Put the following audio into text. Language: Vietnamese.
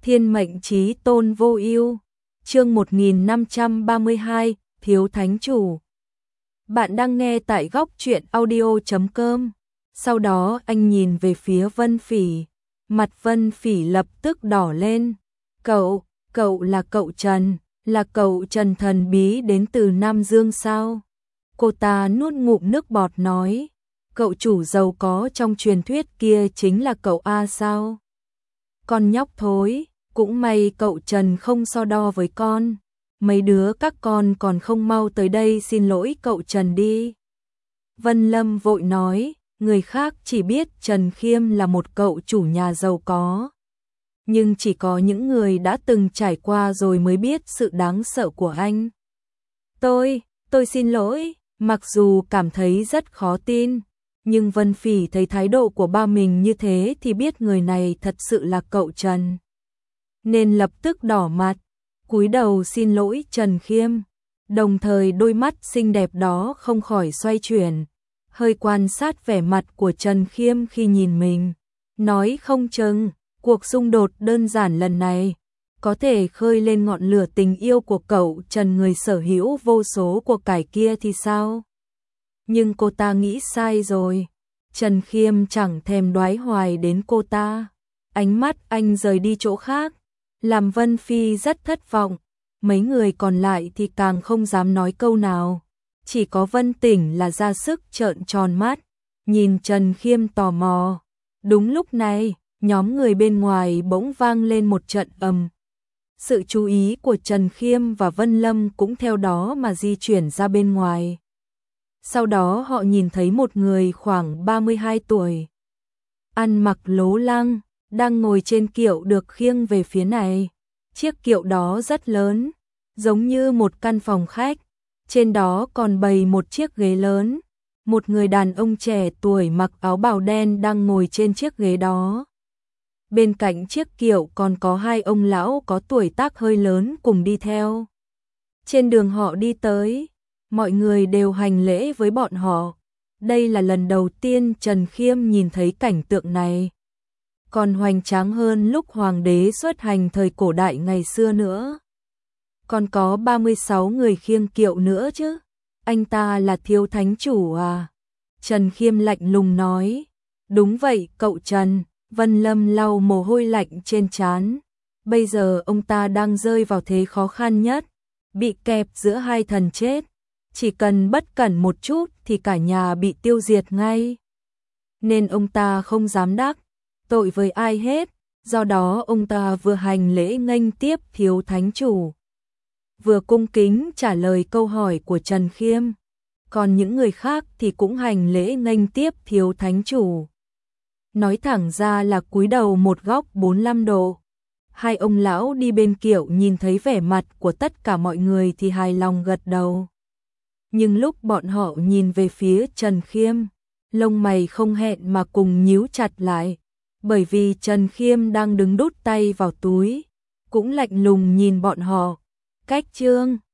Thiên mệnh chí tôn vô ưu. Chương 1532, Thiếu Thánh Chủ. Bạn đang nghe tại góc truyện audio.com. Sau đó anh nhìn về phía Vân Phỉ, mặt Vân Phỉ lập tức đỏ lên. Cậu là cậu Trần, là cậu Trần thần bí đến từ Nam Dương sao? Cô ta nuốt ngụm nước bọt nói, cậu chủ giàu có trong truyền thuyết kia chính là cậu A sao? Con nhóc thối, cũng may cậu Trần không so đo với con. Mấy đứa các con còn không mau tới đây xin lỗi cậu Trần đi. Vân Lâm vội nói, người khác chỉ biết Trần Khiêm là một cậu chủ nhà giàu có. Nhưng chỉ có những người đã từng trải qua rồi mới biết sự đáng sợ của anh. Tôi xin lỗi, mặc dù cảm thấy rất khó tin. Nhưng Vân Phỉ thấy thái độ của ba mình như thế thì biết người này thật sự là cậu Trần. Nên lập tức đỏ mặt, cúi đầu xin lỗi Trần Khiêm. Đồng thời đôi mắt xinh đẹp đó không khỏi xoay chuyển, hơi quan sát vẻ mặt của Trần Khiêm khi nhìn mình. Nói không chừng, cuộc xung đột đơn giản lần này có thể khơi lên ngọn lửa tình yêu của cậu Trần người sở hữu vô số của cải kia thì sao? Nhưng cô ta nghĩ sai rồi. Trần Khiêm chẳng thèm đoái hoài đến cô ta. Ánh mắt anh rời đi chỗ khác, làm Vân Phi rất thất vọng. Mấy người còn lại thì càng không dám nói câu nào. Chỉ có Vân Tỉnh là ra sức trợn tròn mắt, nhìn Trần Khiêm tò mò. Đúng lúc này, nhóm người bên ngoài bỗng vang lên một trận ầm. Sự chú ý của Trần Khiêm và Vân Lâm cũng theo đó mà di chuyển ra bên ngoài. Sau đó họ nhìn thấy một người khoảng 32 tuổi, ăn mặc lố lăng, đang ngồi trên kiệu được khiêng về phía này. Chiếc kiệu đó rất lớn, giống như một căn phòng khách, trên đó còn bày một chiếc ghế lớn. Một người đàn ông trẻ tuổi mặc áo bào đen đang ngồi trên chiếc ghế đó. Bên cạnh chiếc kiệu còn có hai ông lão có tuổi tác hơi lớn cùng đi theo. Trên đường họ đi tới, mọi người đều hành lễ với bọn họ. Đây là lần đầu tiên Trần Khiêm nhìn thấy cảnh tượng này. Còn hoành tráng hơn lúc hoàng đế xuất hành thời cổ đại ngày xưa nữa. Còn có 36 người khiêng kiệu nữa chứ. Anh ta là Thiếu Thánh Chủ à? Trần Khiêm lạnh lùng nói. Đúng vậy cậu Trần. Vân Lâm lau mồ hôi lạnh trên trán. Bây giờ ông ta đang rơi vào thế khó khăn nhất, bị kẹp giữa hai thần chết. Chỉ cần bất cẩn một chút thì cả nhà bị tiêu diệt ngay. Nên ông ta không dám đắc tội với ai hết. Do đó ông ta vừa hành lễ nghênh tiếp Thiếu Thánh Chủ, vừa cung kính trả lời câu hỏi của Trần Khiêm. Còn những người khác thì cũng hành lễ nghênh tiếp Thiếu Thánh Chủ. Nói thẳng ra là cúi đầu một góc 45 độ. Hai ông lão đi bên kiệu nhìn thấy vẻ mặt của tất cả mọi người thì hài lòng gật đầu. Nhưng lúc bọn họ nhìn về phía Trần Khiêm, lông mày không hẹn mà cùng nhíu chặt lại. Bởi vì Trần Khiêm đang đứng đút tay vào túi, cũng lạnh lùng nhìn bọn họ. Cách chương